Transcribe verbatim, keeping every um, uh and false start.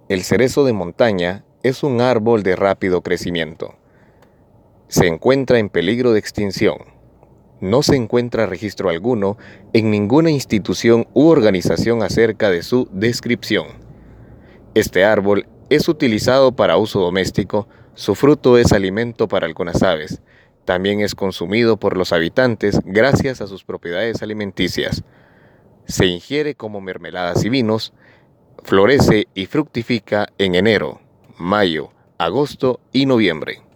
El cerezo de montaña es un árbol de rápido crecimiento. Se encuentra en peligro de extinción. No se encuentra registro alguno en ninguna institución u organización acerca de su descripción. Este árbol es utilizado para uso doméstico, su fruto es alimento para algunas aves. También es consumido por los habitantes gracias a sus propiedades alimenticias. Se ingiere como mermeladas y vinos. Florece y fructifica en enero, mayo, agosto y noviembre.